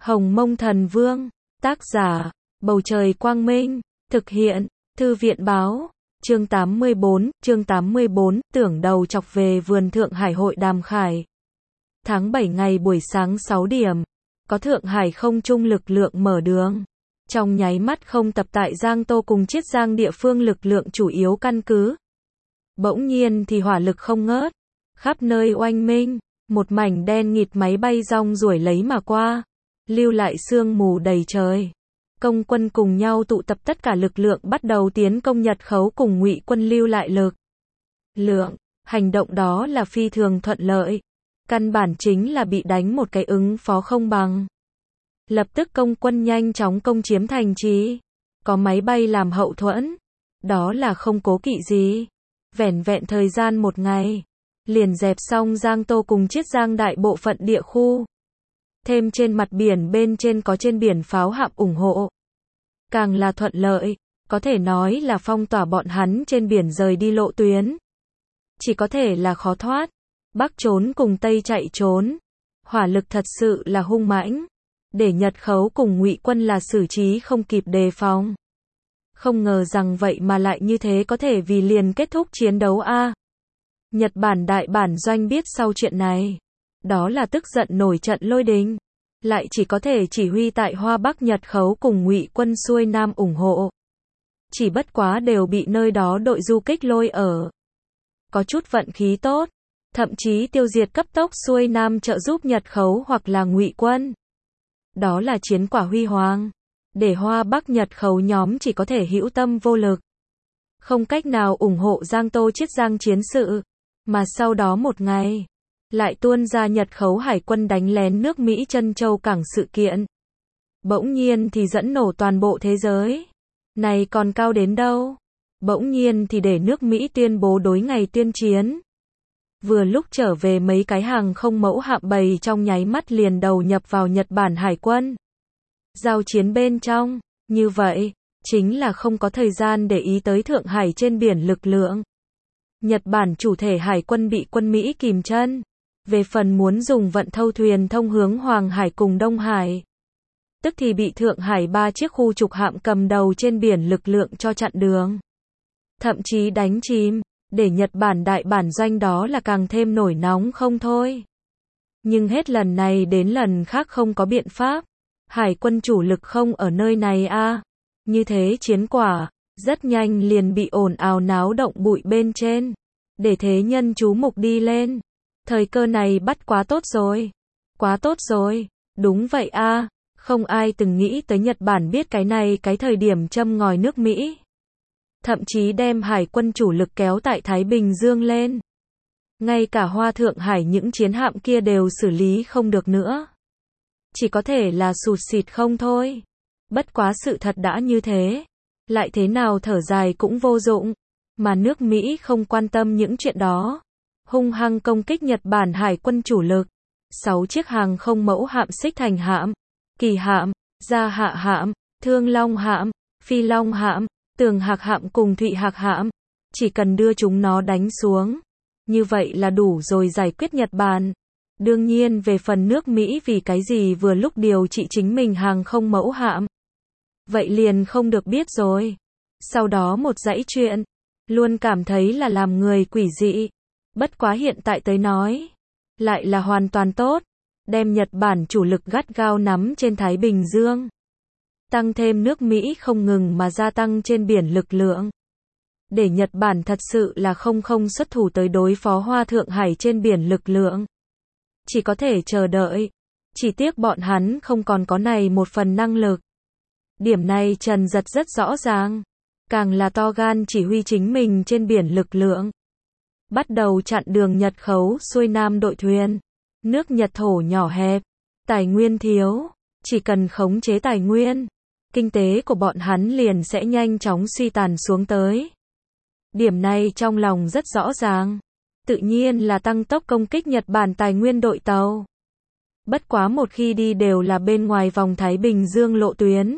Hồng Mông Thần Vương, tác giả, Bầu Trời Quang Minh, thực hiện, Thư viện Báo, chương 84, tưởng đầu chọc về vườn Thượng Hải hội Đàm Khải. Tháng 7 ngày buổi sáng 6 điểm, có Thượng Hải không trung lực lượng mở đường. Trong nháy mắt không tập tại Giang Tô cùng Chiết Giang địa phương lực lượng chủ yếu căn cứ. Bỗng nhiên thì hỏa lực không ngớt, khắp nơi oanh minh, một mảnh đen nghịt máy bay rong ruổi lấy mà qua, lưu lại sương mù đầy trời. Công quân cùng nhau tụ tập tất cả lực lượng bắt đầu tiến công Nhật Khấu cùng Ngụy quân lưu lại lực lượng. Hành động đó là phi thường thuận lợi, căn bản chính là bị đánh một cái ứng phó không bằng. Lập tức công quân nhanh chóng công chiếm thành trì, có máy bay làm hậu thuẫn, đó là không cố kỵ gì. Vẻn vẹn thời gian một ngày, liền dẹp xong Giang Tô cùng Chiết Giang đại bộ phận địa khu. Thêm trên mặt biển bên trên có trên biển pháo hạm ủng hộ. Càng là thuận lợi, có thể nói là phong tỏa bọn hắn trên biển rời đi lộ tuyến. Chỉ có thể là khó thoát, Bắc trốn cùng Tây chạy trốn. Hỏa lực thật sự là hung mãnh, để Nhật Khấu cùng Ngụy quân là xử trí không kịp đề phòng. Không ngờ rằng vậy mà lại như thế có thể vì liền kết thúc chiến đấu a. Nhật Bản đại bản doanh biết sau chuyện này, đó là tức giận nổi trận lôi đình, lại chỉ có thể chỉ huy tại Hoa Bắc Nhật Khấu cùng Ngụy quân xuôi Nam ủng hộ. Chỉ bất quá đều bị nơi đó đội du kích lôi ở. Có chút vận khí tốt, thậm chí tiêu diệt cấp tốc xuôi Nam trợ giúp Nhật Khấu hoặc là Ngụy quân. Đó là chiến quả huy hoàng, để Hoa Bắc Nhật Khấu nhóm chỉ có thể hữu tâm vô lực, không cách nào ủng hộ Giang Tô Chiết Giang chiến sự. Mà sau đó một ngày, lại tuôn ra Nhật Khấu hải quân đánh lén nước Mỹ Trân Châu cảng sự kiện. Bỗng nhiên thì dẫn nổ toàn bộ thế giới. Này còn cao đến đâu? Bỗng nhiên thì để nước Mỹ tuyên bố đối ngày tuyên chiến. Vừa lúc trở về mấy cái hàng không mẫu hạm bầy trong nháy mắt liền đầu nhập vào Nhật Bản hải quân. Giao chiến bên trong, như vậy, chính là không có thời gian để ý tới Thượng Hải trên biển lực lượng. Nhật Bản chủ thể hải quân bị quân Mỹ kìm chân. Về phần muốn dùng vận thâu thuyền thông hướng Hoàng Hải cùng Đông Hải, tức thì bị Thượng Hải 3 chiếc khu trục hạm cầm đầu trên biển lực lượng cho chặn đường. Thậm chí đánh chìm, để Nhật Bản đại bản doanh đó là càng thêm nổi nóng không thôi. Nhưng hết lần này đến lần khác không có biện pháp. Hải quân chủ lực không ở nơi này a. Như thế chiến quả, rất nhanh liền bị ồn ào náo động bụi bên trên. Để thế nhân chú mục đi lên. Thời cơ này bắt quá tốt rồi. Quá tốt rồi. Đúng vậy a. Không ai từng nghĩ tới Nhật Bản biết cái này cái thời điểm châm ngòi nước Mỹ. Thậm chí đem hải quân chủ lực kéo tại Thái Bình Dương lên. Ngay cả Hoa Thượng Hải những chiến hạm kia đều xử lý không được nữa. Chỉ có thể là sụt sịt không thôi. Bất quá sự thật đã như thế. Lại thế nào thở dài cũng vô dụng. Mà nước Mỹ không quan tâm những chuyện đó. Hung hăng công kích Nhật Bản hải quân chủ lực. 6 chiếc hàng không mẫu hạm Xích Thành hạm, Kỳ hạm, Gia Hạ hạm, Thương Long hạm, Phi Long hạm, Tường Hạc hạm cùng Thụy Hạc hạm. Chỉ cần đưa chúng nó đánh xuống, như vậy là đủ rồi giải quyết Nhật Bản. Đương nhiên về phần nước Mỹ vì cái gì vừa lúc điều trị chính mình hàng không mẫu hạm, vậy liền không được biết rồi. Sau đó một dãy chuyện, luôn cảm thấy là làm người quỷ dị. Bất quá hiện tại tới nói, lại là hoàn toàn tốt. Đem Nhật Bản chủ lực gắt gao nắm trên Thái Bình Dương. Tăng thêm nước Mỹ không ngừng mà gia tăng trên biển lực lượng. Để Nhật Bản thật sự là không xuất thủ tới đối phó Hoa Thượng Hải trên biển lực lượng. Chỉ có thể chờ đợi. Chỉ tiếc bọn hắn không còn có này một phần năng lực. Điểm này Trần Dật rất rõ ràng. Càng là to gan chỉ huy chính mình trên biển lực lượng. Bắt đầu chặn đường Nhật Khấu xuôi Nam đội thuyền. Nước Nhật thổ nhỏ hẹp, tài nguyên thiếu, chỉ cần khống chế tài nguyên, kinh tế của bọn hắn liền sẽ nhanh chóng suy tàn xuống tới. Điểm này trong lòng rất rõ ràng, tự nhiên là tăng tốc công kích Nhật Bản tài nguyên đội tàu. Bất quá một khi đi đều là bên ngoài vòng Thái Bình Dương lộ tuyến.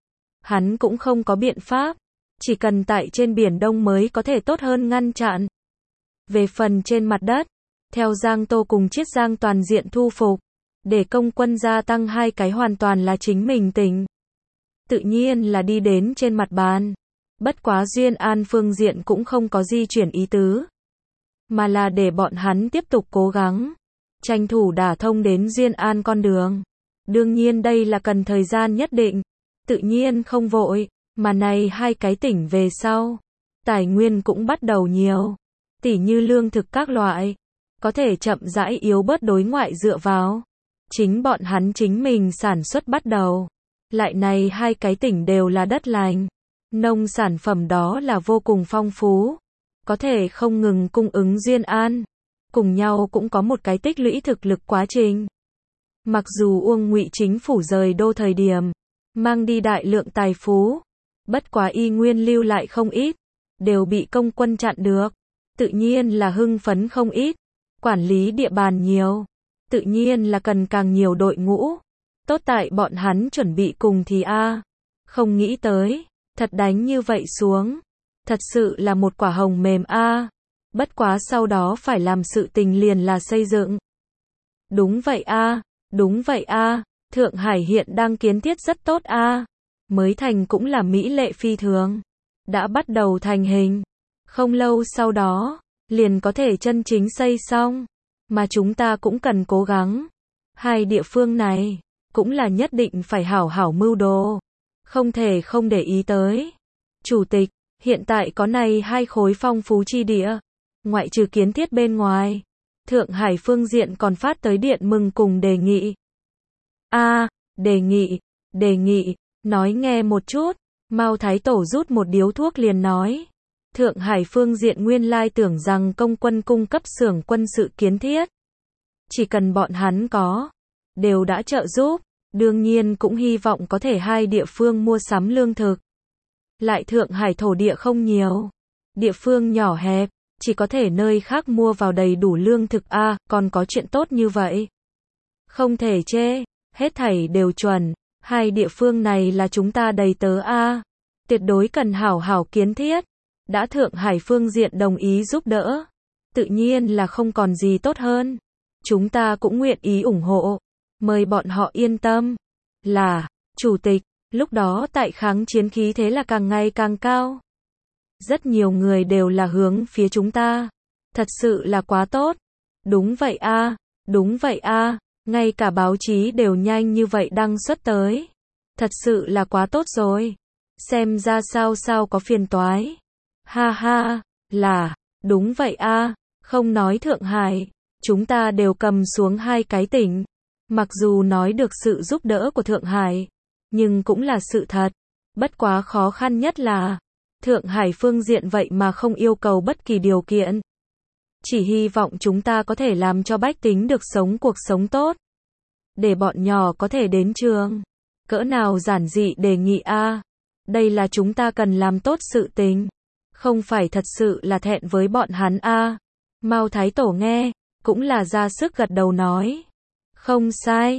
Hắn cũng không có biện pháp, chỉ cần tại trên Biển Đông mới có thể tốt hơn ngăn chặn. Về phần trên mặt đất, theo Giang Tô cùng Chiết Giang toàn diện thu phục, Để công quân gia tăng 2 cái hoàn toàn là chính mình tỉnh. Tự nhiên là đi đến trên mặt bàn. Bất quá Duyên An phương diện cũng không có di chuyển ý tứ. Mà là để bọn hắn tiếp tục cố gắng. Tranh thủ đả thông đến Duyên An con đường. Đương nhiên đây là cần thời gian nhất định. Tự nhiên không vội. Mà này 2 cái tỉnh về sau. Tài nguyên cũng bắt đầu nhiều. Tỉ như lương thực các loại. Có thể chậm rãi yếu bớt đối ngoại dựa vào. Chính bọn hắn chính mình sản xuất bắt đầu. Lại này 2 cái tỉnh đều là đất lành. Nông sản phẩm đó là vô cùng phong phú. Có thể không ngừng cung ứng Duyên An. Cùng nhau cũng có một cái tích lũy thực lực quá trình. Mặc dù Uông Ngụy chính phủ rời đô thời điểm, mang đi đại lượng tài phú. Bất quá y nguyên lưu lại không ít. Đều bị công quân chặn được. Tự nhiên là hưng phấn không ít. Quản lý địa bàn nhiều. Tự nhiên là cần càng nhiều đội ngũ. Tốt tại bọn hắn chuẩn bị cùng thì không nghĩ tới. Thật đánh như vậy xuống. Thật sự là một quả hồng mềm Bất quá sau đó phải làm sự tình liền là xây dựng. Đúng vậy đúng vậy Thượng Hải hiện đang kiến thiết rất tốt Mới thành cũng là mỹ lệ phi thường. Đã bắt đầu thành hình. Không lâu sau đó, liền có thể chân chính xây xong. Mà chúng ta cũng cần cố gắng. 2 địa phương này, cũng là nhất định phải hảo hảo mưu đồ. Không thể không để ý tới. Chủ tịch, hiện tại có này 2 khối phong phú chi địa. Ngoại trừ kiến thiết bên ngoài. Thượng Hải phương diện còn phát tới điện mừng cùng đề nghị. Đề nghị, nói nghe một chút. Mao Thái Tổ rút một điếu thuốc liền nói. Thượng Hải phương diện nguyên lai tưởng rằng công quân cung cấp xưởng quân sự kiến thiết. Chỉ cần bọn hắn có. Đều đã trợ giúp. Đương nhiên cũng hy vọng có thể 2 địa phương mua sắm lương thực. Lại Thượng Hải thổ địa không nhiều. Địa phương nhỏ hẹp. Chỉ có thể nơi khác mua vào đầy đủ lương thực còn có chuyện tốt như vậy. Không thể chê. Hết thảy đều chuẩn. 2 địa phương này là chúng ta đầy tớ tuyệt đối cần hảo hảo kiến thiết. Đã Thượng Hải phương diện đồng ý giúp đỡ. Tự nhiên là không còn gì tốt hơn. Chúng ta cũng nguyện ý ủng hộ. Mời bọn họ yên tâm. Là, Chủ tịch, lúc đó tại kháng chiến khí thế là càng ngày càng cao. Rất nhiều người đều là hướng phía chúng ta. Thật sự là quá tốt. Đúng vậy đúng vậy ngay cả báo chí đều nhanh như vậy đăng xuất tới. Thật sự là quá tốt rồi. Xem ra sao có phiền toái. Ha, là, đúng vậy không nói Thượng Hải. Chúng ta đều cầm xuống 2 cái tỉnh. Mặc dù nói được sự giúp đỡ của Thượng Hải. Nhưng cũng là sự thật. Bất quá khó khăn nhất là Thượng Hải phương diện vậy mà không yêu cầu bất kỳ điều kiện. Chỉ hy vọng chúng ta có thể làm cho bách tính được sống cuộc sống tốt. Để bọn nhỏ có thể đến trường. Cỡ nào giản dị đề nghị Đây là chúng ta cần làm tốt sự tình. Không phải thật sự là thẹn với bọn hắn Mao Thái Tổ nghe, cũng là ra sức gật đầu nói. Không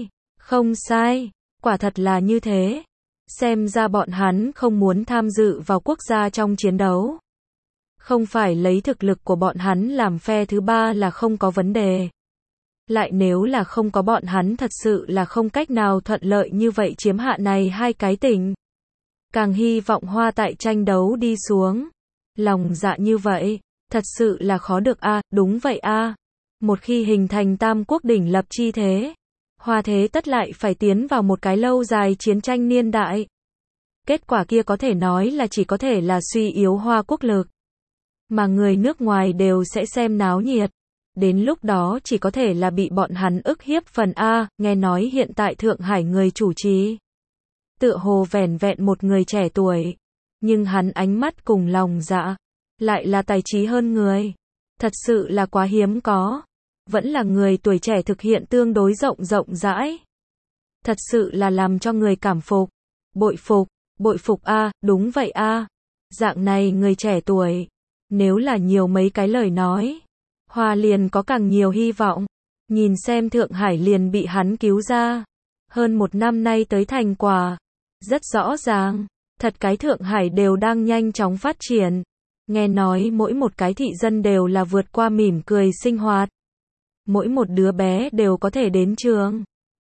sai. Quả thật là như thế. Xem ra bọn hắn không muốn tham dự vào quốc gia trong chiến đấu. Không phải lấy thực lực của bọn hắn làm phe thứ 3 là không có vấn đề. Lại nếu là không có bọn hắn thật sự là không cách nào thuận lợi như vậy chiếm hạ này 2 cái tỉnh. Càng hy vọng Hoa tại tranh đấu đi xuống. Lòng dạ như vậy, thật sự là khó được đúng vậy Một khi hình thành tam quốc đỉnh lập chi thế, Hoa thế tất lại phải tiến vào một cái lâu dài chiến tranh niên đại. Kết quả kia có thể nói là chỉ có thể là suy yếu Hoa quốc lực. Mà người nước ngoài đều sẽ xem náo nhiệt. Đến lúc đó chỉ có thể là bị bọn hắn ức hiếp phần nghe nói hiện tại Thượng Hải người chủ trì. Tựa hồ vẻn vẹn một người trẻ tuổi. Nhưng hắn ánh mắt cùng lòng dạ. Lại là tài trí hơn người. Thật sự là quá hiếm có. Vẫn là người tuổi trẻ thực hiện tương đối rộng rãi. Thật sự là làm cho người cảm phục. Bội phục đúng vậy Dạng này người trẻ tuổi. Nếu là nhiều mấy cái lời nói. Hoa liền có càng nhiều hy vọng. Nhìn xem Thượng Hải liền bị hắn cứu ra. Hơn 1 năm nay tới thành quả. Rất rõ ràng. Thật cái Thượng Hải đều đang nhanh chóng phát triển. Nghe nói mỗi một cái thị dân đều là vượt qua mỉm cười sinh hoạt. Mỗi một đứa bé đều có thể đến trường.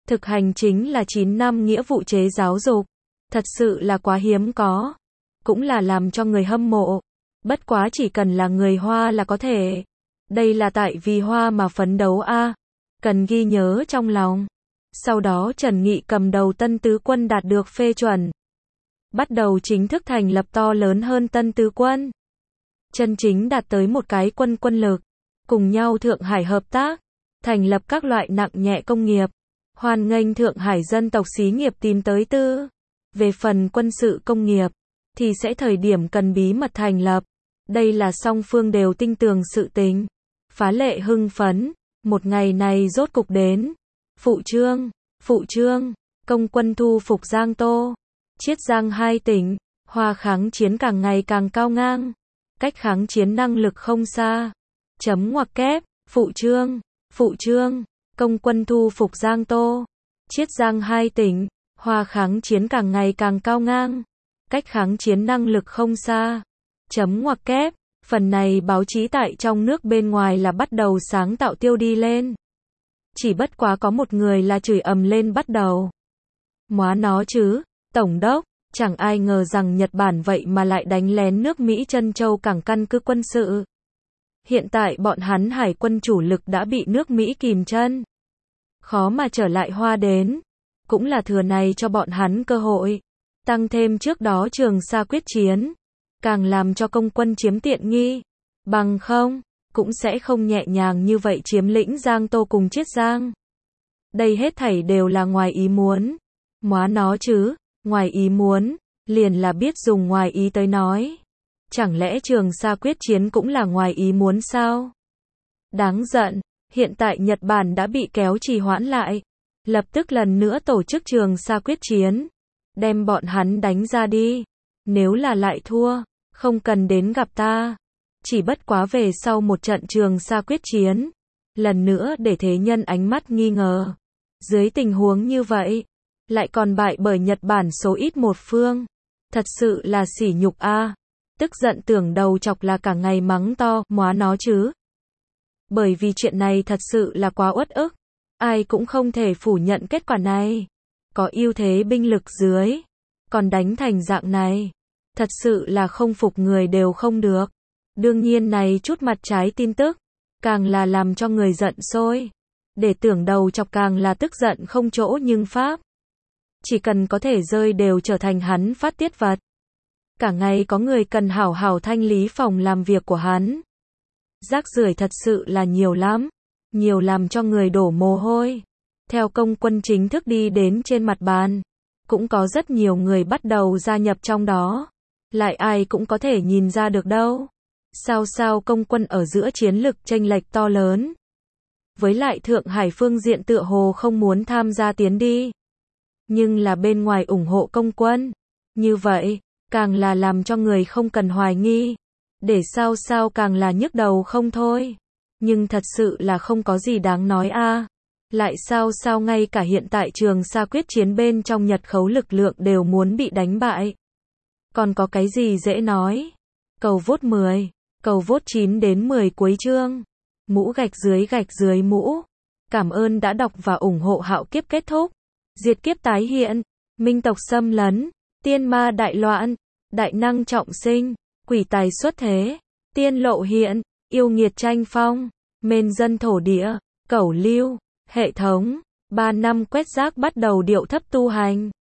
thực hành chính là 9 năm nghĩa vụ chế giáo dục. Thật sự là quá hiếm có. Cũng là làm cho người hâm mộ. Bất quá chỉ cần là người Hoa là có thể. Đây là tại vì Hoa mà phấn đấu a. Cần ghi nhớ trong lòng. Sau đó Trần Nghị cầm đầu Tân Tứ Quân đạt được phê chuẩn. Bắt đầu chính thức thành lập to lớn hơn Tân Tứ Quân. Chân chính đạt tới một cái quân lực. Cùng nhau Thượng Hải hợp tác. Thành lập các loại nặng nhẹ công nghiệp. Hoan nghênh Thượng Hải dân tộc xí nghiệp tìm tới tư. Về phần quân sự công nghiệp, thì sẽ thời điểm cần bí mật thành lập. Đây là song phương đều tinh tường sự tính. Phá lệ hưng phấn. Một ngày này rốt cục đến. Phụ trương, công quân thu phục Giang Tô. Chiết Giang hai tỉnh. Hoa kháng chiến càng ngày càng cao ngang. Cách kháng chiến năng lực không xa. Chấm ngoặc kép. Phụ trương, công quân thu phục Giang Tô. Chiết Giang hai tỉnh. Hoa kháng chiến càng ngày càng cao ngang. Cách kháng chiến năng lực không xa. Chấm ngoặc kép. Phần này báo chí tại trong nước bên ngoài là bắt đầu sáng tạo tiêu đi lên. Chỉ bất quá có một người là chửi ầm lên bắt đầu. Móa nó chứ, Tổng đốc, chẳng ai ngờ rằng Nhật Bản vậy mà lại đánh lén nước Mỹ Trân Châu cảng căn cứ quân sự. Hiện tại bọn hắn hải quân chủ lực đã bị nước Mỹ kìm chân. Khó mà trở lại Hoa đến. Cũng là thừa này cho bọn hắn cơ hội. Tăng thêm trước đó Trường Sa quyết chiến. Càng làm cho công quân chiếm tiện nghi. Bằng không, cũng sẽ không nhẹ nhàng như vậy chiếm lĩnh Giang Tô cùng Chiết Giang. Đây hết thảy đều là ngoài ý muốn. Móa nó chứ, ngoài ý muốn, liền là biết dùng ngoài ý tới nói. Chẳng lẽ Trường Sa quyết chiến cũng là ngoài ý muốn sao? Đáng giận, hiện tại Nhật Bản đã bị kéo trì hoãn lại. Lập tức lần nữa tổ chức Trường Sa quyết chiến. Đem bọn hắn đánh ra đi. Nếu là lại thua, không cần đến gặp ta. Chỉ bất quá về sau một trận Trường Sa quyết chiến. Lần nữa để thế nhân ánh mắt nghi ngờ. Dưới tình huống như vậy, lại còn bại bởi Nhật Bản số ít một phương. Thật sự là sỉ nhục a. Tức giận tưởng đầu chọc là cả ngày mắng to, móa nó chứ. Bởi vì chuyện này thật sự là quá uất ức. Ai cũng không thể phủ nhận kết quả này. Có ưu thế binh lực dưới. Còn đánh thành dạng này. Thật sự là không phục người đều không được. Đương nhiên này chút mặt trái tin tức. Càng là làm cho người giận sôi. Để tưởng đầu chọc càng là tức giận không chỗ nhưng pháp. Chỉ cần có thể rơi đều trở thành hắn phát tiết vật. Cả ngày có người cần hảo hảo thanh lý phòng làm việc của hắn. Rác rưởi thật sự là nhiều lắm. Nhiều làm cho người đổ mồ hôi. Theo công quân chính thức đi đến trên mặt bàn. Cũng có rất nhiều người bắt đầu gia nhập trong đó. Lại ai cũng có thể nhìn ra được đâu. Sao công quân ở giữa chiến lực chênh lệch to lớn. Với lại Thượng Hải phương diện tựa hồ không muốn tham gia tiến đi. Nhưng là bên ngoài ủng hộ công quân. Như vậy, càng là làm cho người không cần hoài nghi. Để sao càng là nhức đầu không thôi. Nhưng thật sự là không có gì đáng nói a. Lại sao ngay cả hiện tại Trường Sa quyết chiến bên trong Nhật khấu lực lượng đều muốn bị đánh bại. Còn có cái gì dễ nói. Cầu vote 10, cầu vote 9 đến 10 cuối chương. Mũ gạch dưới mũ. Cảm ơn đã đọc và ủng hộ Hạo Kiếp kết thúc. Diệt kiếp tái hiện. Minh tộc xâm lấn. Tiên ma đại loạn. Đại năng trọng sinh. Quỷ tài xuất thế. Tiên lộ hiện. Yêu nghiệt tranh phong. Mên dân thổ địa. Cẩu lưu. Hệ thống. 3 năm quét rác bắt đầu điệu thấp tu hành.